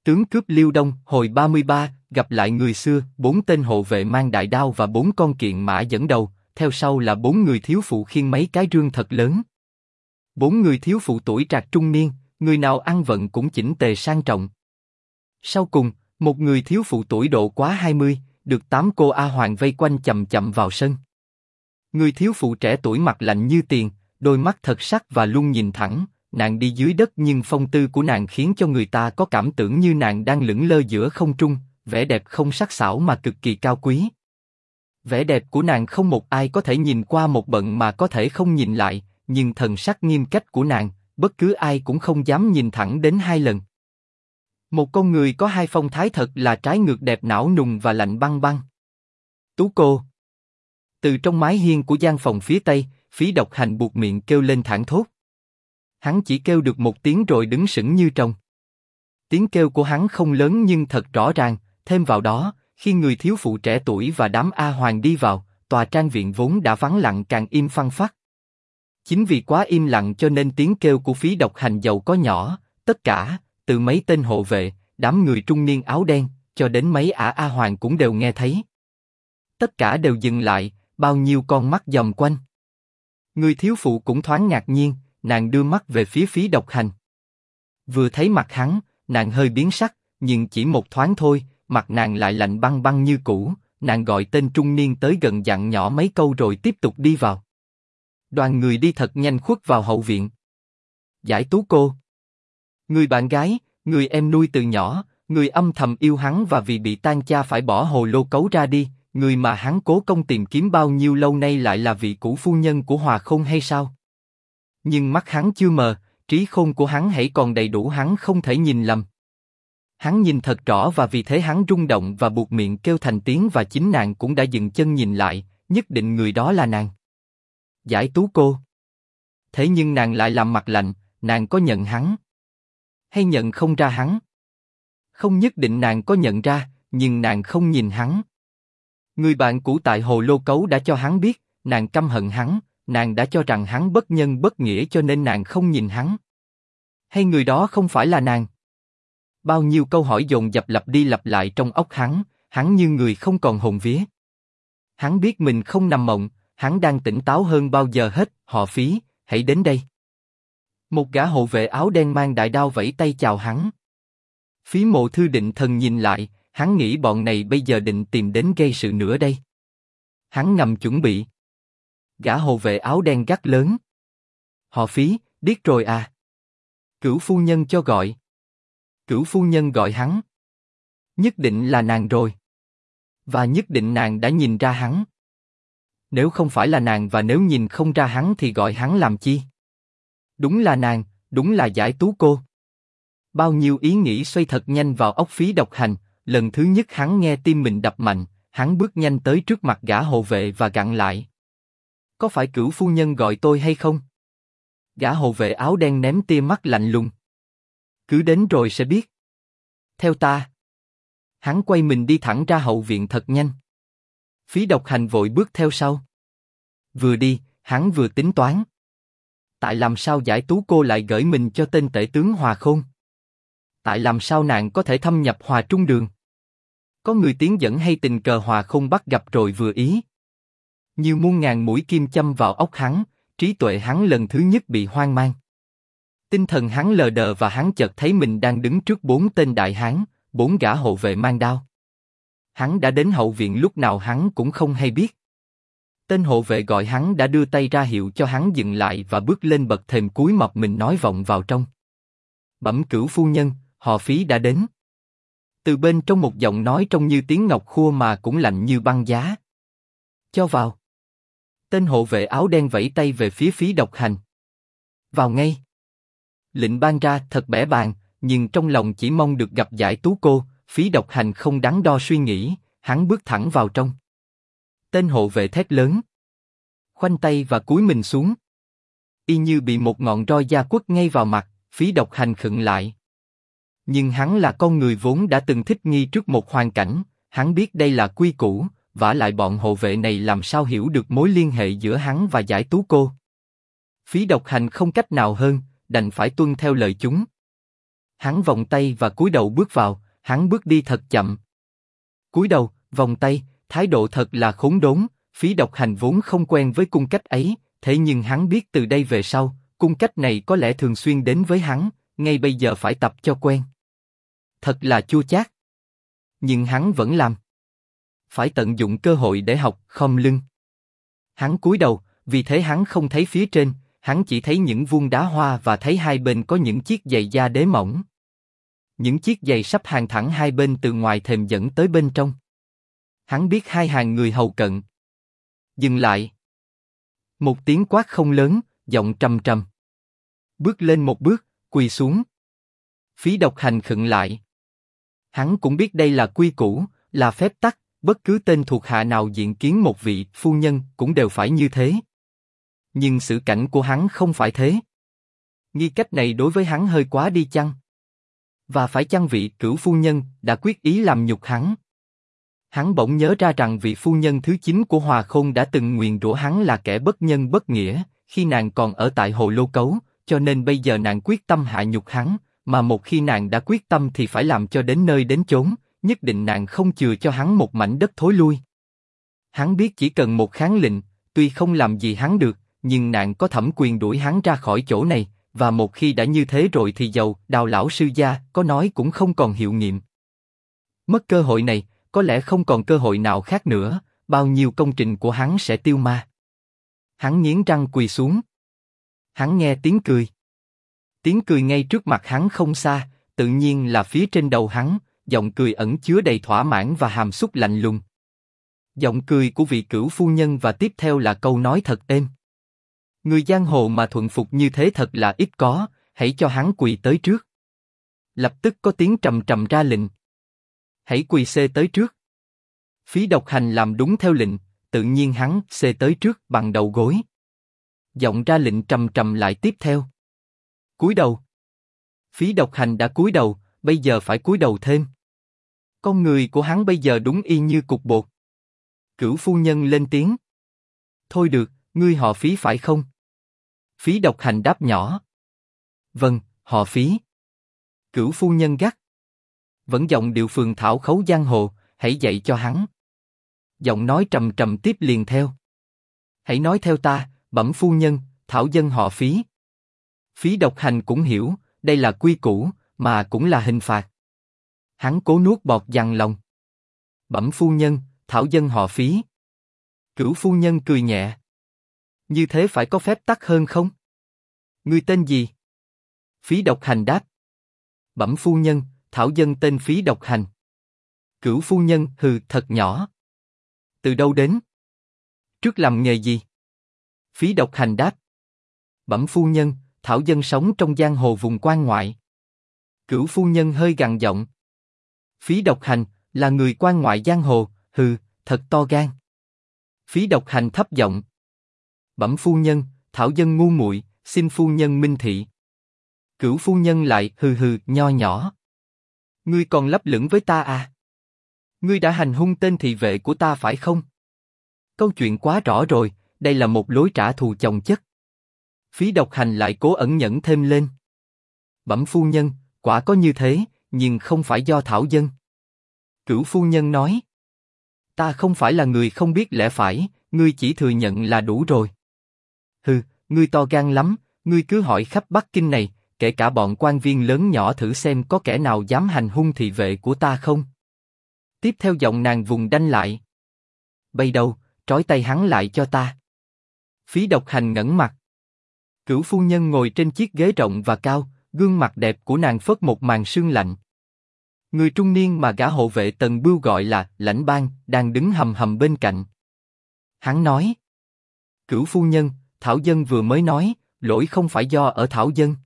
Tướng cướp Liêu Đông, hồi 33, gặp lại người xưa, 4 tên hộ vệ mang đại đao và 4 con kiện mã dẫn đầu, theo sau là 4 người thiếu phụ khiêng mấy cái rương thật lớn. 4 người thiếu phụ tuổi trạc trung niên, người nào ăn vận cũng chỉnh tề sang trọng. Sau cùng, một người thiếu phụ tuổi độ quá 20, được 8 cô A Hoàng vây quanh chậm chậm vào sân. Người thiếu phụ trẻ tuổi mặt lạnh như tiền, đôi mắt thật sắc và luôn nhìn thẳng. Nàng đi dưới đất nhưng phong tư của nàng khiến cho người ta có cảm tưởng như nàng đang lững lơ giữa không trung, vẻ đẹp không sắc sảo mà cực kỳ cao quý. Vẻ đẹp của nàng không một ai có thể nhìn qua một bận mà có thể không nhìn lại, nhưng thần sắc nghiêm cách của nàng, bất cứ ai cũng không dám nhìn thẳng đến 2 lần. Một con người có 2 phong thái thật là trái ngược đẹp não nùng và lạnh băng băng. Tú cô. Từ trong mái hiên của gian phòng phía tây, Phí Độc Hành buột miệng kêu lên thảng thốt. Hắn chỉ kêu được một tiếng rồi đứng sững như trông. Tiếng kêu của hắn không lớn nhưng thật rõ ràng, thêm vào đó, khi người thiếu phụ trẻ tuổi và đám A Hoàng đi vào, tòa trang viện vốn đã vắng lặng càng im phăng phắc. Chính vì quá im lặng cho nên tiếng kêu của Phí Độc Hành dầu có nhỏ, tất cả, từ mấy tên hộ vệ, đám người trung niên áo đen, cho đến mấy ả A Hoàng cũng đều nghe thấy. Tất cả đều dừng lại, bao nhiêu con mắt dòm quanh. Người thiếu phụ cũng thoáng ngạc nhiên, nàng đưa mắt về phía Phí Độc Hành. Vừa thấy mặt hắn, nàng hơi biến sắc, nhưng chỉ một thoáng thôi, mặt nàng lại lạnh băng băng như cũ. Nàng gọi tên trung niên tới gần dặn nhỏ mấy câu rồi tiếp tục đi vào. Đoàn người đi thật nhanh khuất vào hậu viện. Giải Tú cô. Người bạn gái, người em nuôi từ nhỏ, người âm thầm yêu hắn và vì bị tan cha phải bỏ Hồ Lô Cấu ra đi, người mà hắn cố công tìm kiếm bao nhiêu lâu nay lại là vị cũ phu nhân của Hòa Khôn hay sao? Nhưng mắt hắn chưa mờ, trí khôn của hắn hãy còn đầy đủ, hắn không thể nhìn lầm. Hắn nhìn thật rõ và vì thế hắn rung động và buột miệng kêu thành tiếng và chính nàng cũng đã dừng chân nhìn lại, nhất định người đó là nàng. Giải Tú cô. Thế nhưng nàng lại làm mặt lạnh, nàng có nhận hắn? Hay nhận không ra hắn? Không nhất định nàng có nhận ra, nhưng nàng không nhìn hắn. Người bạn cũ tại Hồ Lô Cấu đã cho hắn biết, nàng căm hận hắn, nàng đã cho rằng hắn bất nhân bất nghĩa cho nên nàng không nhìn hắn. Hay người đó không phải là nàng? Bao nhiêu câu hỏi dồn dập lặp đi lặp lại trong óc hắn như người không còn hồn vía. Hắn biết mình không nằm mộng, hắn đang tỉnh táo hơn bao giờ hết. Họ Phí, hãy đến đây. Một gã hộ vệ áo đen mang đại đao vẫy tay chào hắn. Phí Mộ Thư định thần nhìn lại, hắn nghĩ bọn này bây giờ định tìm đến gây sự nữa đây. Hắn ngầm chuẩn bị. Gã hộ vệ áo đen gắt lớn. Họ Phí, biết rồi à? Cửu phu nhân cho gọi. Cửu phu nhân gọi hắn. Nhất định là nàng rồi. Và nhất định nàng đã nhìn ra hắn. Nếu không phải là nàng và nếu nhìn không ra hắn thì gọi hắn làm chi? Đúng là nàng, đúng là Giải Tú cô. Bao nhiêu ý nghĩ xoay thật nhanh vào óc Phí Độc Hành. Lần thứ nhất hắn nghe tim mình đập mạnh, hắn bước nhanh tới trước mặt gã hộ vệ và gặn lại. Có phải cửu phu nhân gọi tôi hay không? Gã hộ vệ áo đen ném tia mắt lạnh lùng. Cứ đến rồi sẽ biết. Theo ta. Hắn quay mình đi thẳng ra hậu viện thật nhanh. Phí Độc Hành vội bước theo sau. Vừa đi, hắn vừa tính toán. Tại làm sao Giải Tú cô lại gửi mình cho tên tể tướng Hòa Khôn? Tại làm sao nàng có thể thâm nhập Hòa Trung Đường? Có người tiến dẫn hay tình cờ Hòa Khôn bắt gặp rồi vừa ý? Như muôn ngàn mũi kim châm vào óc hắn, trí tuệ hắn lần thứ nhất bị hoang mang. Tinh thần hắn lờ đờ và hắn chợt thấy mình đang đứng trước 4 tên đại hán, 4 gã hộ vệ mang đao. Hắn đã đến hậu viện lúc nào hắn cũng không hay biết. Tên hộ vệ gọi hắn đã đưa tay ra hiệu cho hắn dừng lại và bước lên bậc thềm cúi mập mình nói vọng vào trong. Bẩm cửu phu nhân, họ Phí đã đến. Từ bên trong một giọng nói trông như tiếng ngọc khua mà cũng lạnh như băng giá. Cho vào. Tên hộ vệ áo đen vẫy tay về phía Phí Độc Hành. Vào ngay. Lệnh ban ra thật bẽ bàng, nhưng trong lòng chỉ mong được gặp Giải Tú cô. Phí Độc Hành không đắn đo suy nghĩ, hắn bước thẳng vào trong. Tên hộ vệ thét lớn. Khoanh tay và cúi mình xuống. Y như bị một ngọn roi da quất ngay vào mặt, Phí Độc Hành khựng lại. Nhưng hắn là con người vốn đã từng thích nghi trước một hoàn cảnh, hắn biết đây là quy củ, vả lại bọn hộ vệ này làm sao hiểu được mối liên hệ giữa hắn và Giải Tú cô. Phí Độc Hành không cách nào hơn, đành phải tuân theo lời chúng. Hắn vòng tay và cúi đầu bước vào, hắn bước đi thật chậm. Cúi đầu, vòng tay, thái độ thật là khốn đốn, Phí Độc Hành vốn không quen với cung cách ấy, thế nhưng hắn biết từ đây về sau, cung cách này có lẽ thường xuyên đến với hắn, ngay bây giờ phải tập cho quen. Thật là chua chát. Nhưng hắn vẫn làm. Phải tận dụng cơ hội để học, khom lưng. Hắn cúi đầu, vì thế hắn không thấy phía trên, hắn chỉ thấy những vuông đá hoa và thấy hai bên có những chiếc giày da đế mỏng. Những chiếc giày sắp hàng thẳng hai bên từ ngoài thềm dẫn tới bên trong. Hắn biết hai hàng người hầu cận. Dừng lại. Một tiếng quát không lớn, giọng trầm trầm. Bước lên một bước, quỳ xuống. Phí Độc Hành khựng lại. Hắn cũng biết đây là quy củ, là phép tắc, bất cứ tên thuộc hạ nào diện kiến một vị phu nhân cũng đều phải như thế. Nhưng sự cảnh của hắn không phải thế. Nghi cách này đối với hắn hơi quá đi chăng? Và phải chăng vị cửu phu nhân đã quyết ý làm nhục hắn? Hắn bỗng nhớ ra rằng vị phu nhân thứ 9 của Hòa Khôn đã từng nguyền rủa hắn là kẻ bất nhân bất nghĩa, khi nàng còn ở tại Hồ Lô Cấu, cho nên bây giờ nàng quyết tâm hạ nhục hắn, mà một khi nàng đã quyết tâm thì phải làm cho đến nơi đến chốn, nhất định nàng không chừa cho hắn một mảnh đất thối lui. Hắn biết chỉ cần một kháng lệnh, tuy không làm gì hắn được, nhưng nàng có thẩm quyền đuổi hắn ra khỏi chỗ này, và một khi đã như thế rồi thì dầu Đào lão sư gia có nói cũng không còn hiệu nghiệm. Mất cơ hội này, có lẽ không còn cơ hội nào khác nữa, bao nhiêu công trình của hắn sẽ tiêu ma. Hắn nghiến răng quỳ xuống. Hắn nghe tiếng cười. Tiếng cười ngay trước mặt hắn không xa, tự nhiên là phía trên đầu hắn, giọng cười ẩn chứa đầy thỏa mãn và hàm xúc lạnh lùng. Giọng cười của vị cửu phu nhân và tiếp theo là câu nói thật êm. Người giang hồ mà thuận phục như thế thật là ít có, hãy cho hắn quỳ tới trước. Lập tức có tiếng trầm trầm ra lệnh. Hãy quỳ xê tới trước. Phí Độc Hành làm đúng theo lệnh, tự nhiên hắn xê tới trước bằng đầu gối. Giọng ra lệnh trầm trầm lại tiếp theo. Cúi đầu. Phí Độc Hành đã cúi đầu, bây giờ phải cúi đầu thêm. Con người của hắn bây giờ đúng y như cục bột. Cửu phu nhân lên tiếng. Thôi được, ngươi họ Phí phải không? Phí Độc Hành đáp nhỏ. Vâng, họ Phí. Cửu phu nhân gắt. Vẫn giọng điệu phường thảo khấu giang hồ, hãy dạy cho hắn. Giọng nói trầm trầm tiếp liền theo. Hãy nói theo ta, bẩm phu nhân, thảo dân họ Phí. Phí Độc Hành cũng hiểu, đây là quy củ, mà cũng là hình phạt. Hắn cố nuốt bọt dằn lòng. Bẩm phu nhân, thảo dân họ Phí. Cửu phu nhân cười nhẹ. Như thế phải có phép tắc hơn không? Ngươi tên gì? Phí Độc Hành đáp. Bẩm phu nhân, thảo dân tên Phí Độc Hành. Cửu phu nhân hừ thật nhỏ. Từ đâu đến? Trước làm nghề gì? Phí Độc Hành đáp. Bẩm phu nhân, thảo dân sống trong giang hồ vùng quan ngoại. Cửu phu nhân hơi gằn giọng. Phí Độc Hành là người quan ngoại giang hồ, hừ, thật to gan. Phí Độc Hành thấp giọng. Bẩm phu nhân, thảo dân ngu muội, xin phu nhân minh thị. Cửu phu nhân lại hừ hừ nho nhỏ. Ngươi còn lấp lửng với ta à? Ngươi đã hành hung tên thị vệ của ta phải không? Câu chuyện quá rõ rồi, đây là một lối trả thù chồng chất. Phí Độc Hành lại cố ẩn nhẫn thêm lên. Bẩm phu nhân, quả có như thế, nhưng không phải do thảo dân. Cửu phu nhân nói. Ta không phải là người không biết lẽ phải, ngươi chỉ thừa nhận là đủ rồi. Hừ, ngươi to gan lắm, ngươi cứ hỏi khắp Bắc Kinh này, kể cả bọn quan viên lớn nhỏ thử xem có kẻ nào dám hành hung thị vệ của ta không. Tiếp theo giọng nàng vùng đanh lại. Bây đâu, trói tay hắn lại cho ta. Phí Độc Hành ngẩng mặt. Cửu phu nhân ngồi trên chiếc ghế rộng và cao, gương mặt đẹp của nàng phớt một màn sương lạnh. Người trung niên mà gã hộ vệ Tần Bưu gọi là Lãnh Bang đang đứng hầm hầm bên cạnh. Hắn nói. Cửu phu nhân, thảo dân vừa mới nói, lỗi không phải do ở thảo dân.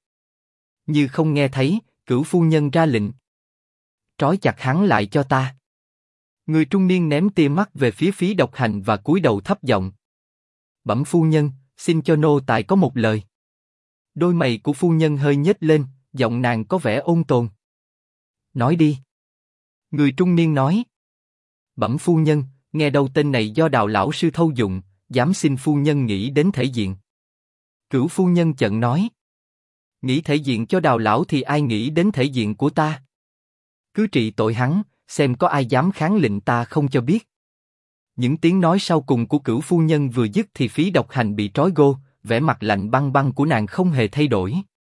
Như không nghe thấy, cửu phu nhân ra lệnh. Trói chặt hắn lại cho ta. Người trung niên ném tia mắt về phía Phí Độc Hành và cúi đầu thấp giọng. Bẩm phu nhân, xin cho nô tài có một lời. Đôi mày của phu nhân hơi nhếch lên, giọng nàng có vẻ ôn tồn. Nói đi. Người trung niên nói. Bẩm phu nhân, nghe đâu tên này do Đào lão sư thâu dụng, dám xin phu nhân nghĩ đến thể diện. Cửu phu nhân chận nói. Nghĩ thể diện cho Đào lão thì ai nghĩ đến thể diện của ta? Cứ trị tội hắn, xem có ai dám kháng lệnh ta không cho biết. Những tiếng nói sau cùng của Cửu phu nhân vừa dứt thì Phí Độc Hành bị trói gô, vẻ mặt lạnh băng băng của nàng không hề thay đổi.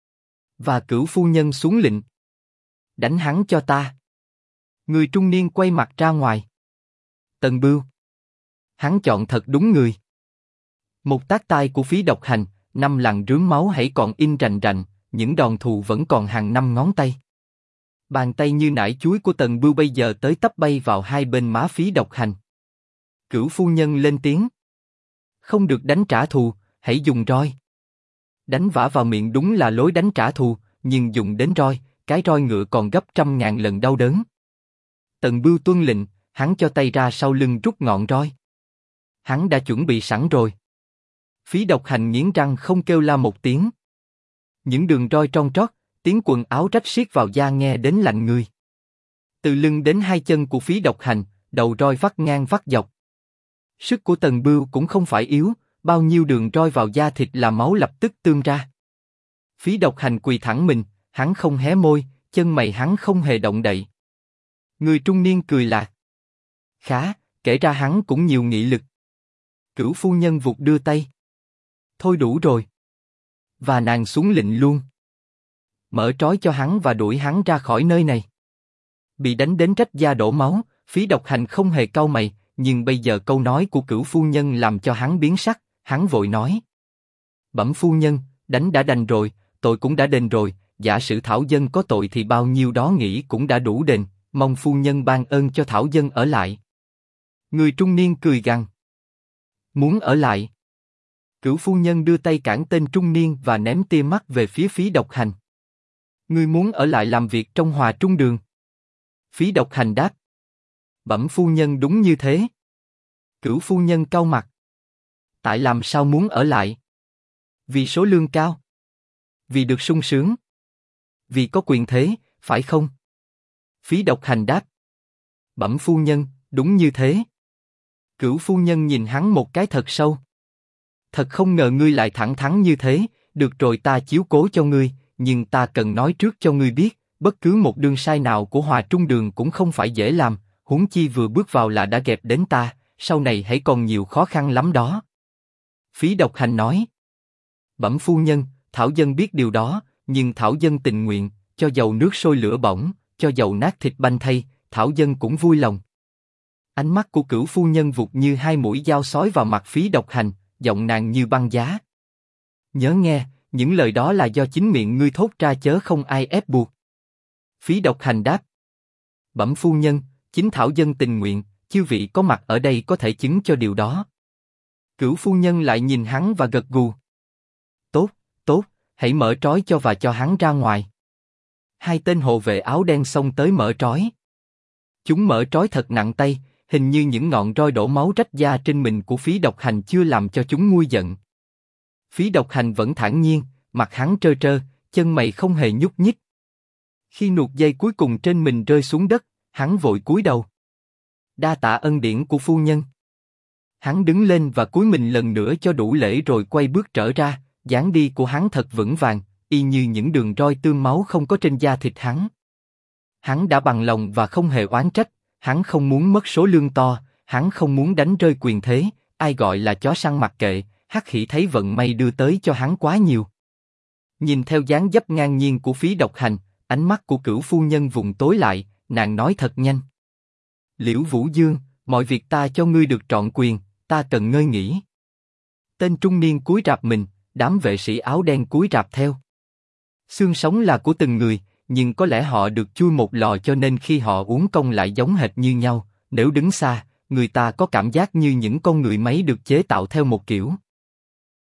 Và Cửu phu nhân xuống lệnh. Đánh hắn cho ta. Người trung niên quay mặt ra ngoài. Tần Bưu. Hắn chọn thật đúng người. Một tát tai của Phí Độc Hành, 5 lằn rướm máu hãy còn in rành rành, những đòn thù vẫn còn hàng 5 ngón tay. Bàn tay như nải chuối của Tần Bưu bây giờ tới tấp bay vào hai bên má Phí Độc Hành. Cửu phu nhân lên tiếng. Không được đánh trả thù, hãy dùng roi. Đánh vả vào miệng đúng là lối đánh trả thù, nhưng dùng đến roi, cái roi ngựa còn gấp 100.000 lần đau đớn. Tần Bưu tuân lệnh, hắn cho tay ra sau lưng rút ngọn roi. Hắn đã chuẩn bị sẵn rồi. Phí Độc Hành nghiến răng không kêu la một tiếng. Những đường roi trong trót, tiếng quần áo rách xiết vào da nghe đến lạnh người. Từ lưng đến hai chân của Phí Độc Hành, đầu roi vắt ngang vắt dọc. Sức của Tần Bưu cũng không phải yếu, bao nhiêu đường roi vào da thịt là máu lập tức tương ra. Phí Độc Hành quỳ thẳng mình, hắn không hé môi, chân mày hắn không hề động đậy. Người trung niên cười lạc. Khá, kể ra hắn cũng nhiều nghị lực. Cửu phu nhân vụt đưa tay. Thôi đủ rồi. Và nàng xuống lệnh luôn. Mở trói cho hắn và đuổi hắn ra khỏi nơi này. Bị đánh đến rách da đổ máu, Phí Độc Hành không hề cau mày, nhưng bây giờ câu nói của Cửu phu nhân làm cho hắn biến sắc, hắn vội nói. Bẩm phu nhân, đánh đã đành rồi, tội cũng đã đền rồi, giả sử Thảo Dân có tội thì bao nhiêu đó nghĩ cũng đã đủ đền, mong phu nhân ban ơn cho Thảo Dân ở lại. Người trung niên cười gằn. Muốn ở lại? Cửu phu nhân đưa tay cản tên trung niên và ném tia mắt về phía Phí Độc Hành. Ngươi muốn ở lại làm việc trong Hòa Trung Đường? Phí Độc Hành đáp. Bẩm phu nhân đúng như thế. Cửu phu nhân cau mặt. Tại làm sao muốn ở lại? Vì số lương cao. Vì được sung sướng. Vì có quyền thế, phải không? Phí Độc Hành đáp. Bẩm phu nhân, đúng như thế. Cửu phu nhân nhìn hắn một cái thật sâu. Thật không ngờ ngươi lại thẳng thắn như thế, được rồi ta chiếu cố cho ngươi, nhưng ta cần nói trước cho ngươi biết, bất cứ một đương sai nào của Hòa Trung Đường cũng không phải dễ làm, huống chi vừa bước vào là đã gẹp đến ta, sau này hãy còn nhiều khó khăn lắm đó. Phí Độc Hành nói. Bẩm phu nhân, Thảo Dân biết điều đó, nhưng Thảo Dân tình nguyện, cho dầu nước sôi lửa bỏng, cho dầu nát thịt banh thay, Thảo Dân cũng vui lòng. Ánh mắt của Cửu phu nhân vụt như hai mũi dao xói vào mặt Phí Độc Hành, giọng nàng như băng giá. Nhớ nghe, những lời đó là do chính miệng ngươi thốt ra chớ không ai ép buộc. Phí Độc Hành đáp. Bẩm phu nhân, chính Thảo Dân tình nguyện, chư vị có mặt ở đây có thể chứng cho điều đó. Cửu phu nhân lại nhìn hắn và gật gù. Tốt, tốt, hãy mở trói cho và cho hắn ra ngoài. Hai tên hộ vệ áo đen xông tới mở trói. Chúng mở trói thật nặng tay, hình như những ngọn roi đổ máu rách da trên mình của Phí Độc Hành chưa làm cho chúng nguôi giận. Phí Độc Hành vẫn thản nhiên, mặt hắn trơ trơ, chân mày không hề nhúc nhích. Khi nuột dây cuối cùng trên mình rơi xuống đất, hắn vội cúi đầu. Đa tạ ân điển của phu nhân. Hắn đứng lên và cúi mình lần nữa cho đủ lễ rồi quay bước trở ra, dáng đi của hắn thật vững vàng, y như những đường roi tươm máu không có trên da thịt hắn. Hắn đã bằng lòng và không hề oán trách, hắn không muốn mất số lương to, hắn không muốn đánh rơi quyền thế, ai gọi là chó săn mặc kệ, hắc hỉ thấy vận may đưa tới cho hắn quá nhiều. Nhìn theo dáng dấp ngang nhiên của Phí Độc Hành, ánh mắt của Cửu phu nhân vùng tối lại, nàng nói thật nhanh. Liễu Vũ Dương, mọi việc ta cho ngươi được trọn quyền, ta cần ngơi nghỉ. Tên trung niên cúi rạp mình, đám vệ sĩ áo đen cúi rạp theo. Xương sống là của từng người, nhưng có lẽ họ được chui một lò cho nên khi họ uốn cong lại giống hệt như nhau, nếu đứng xa, người ta có cảm giác như những con người máy được chế tạo theo một kiểu.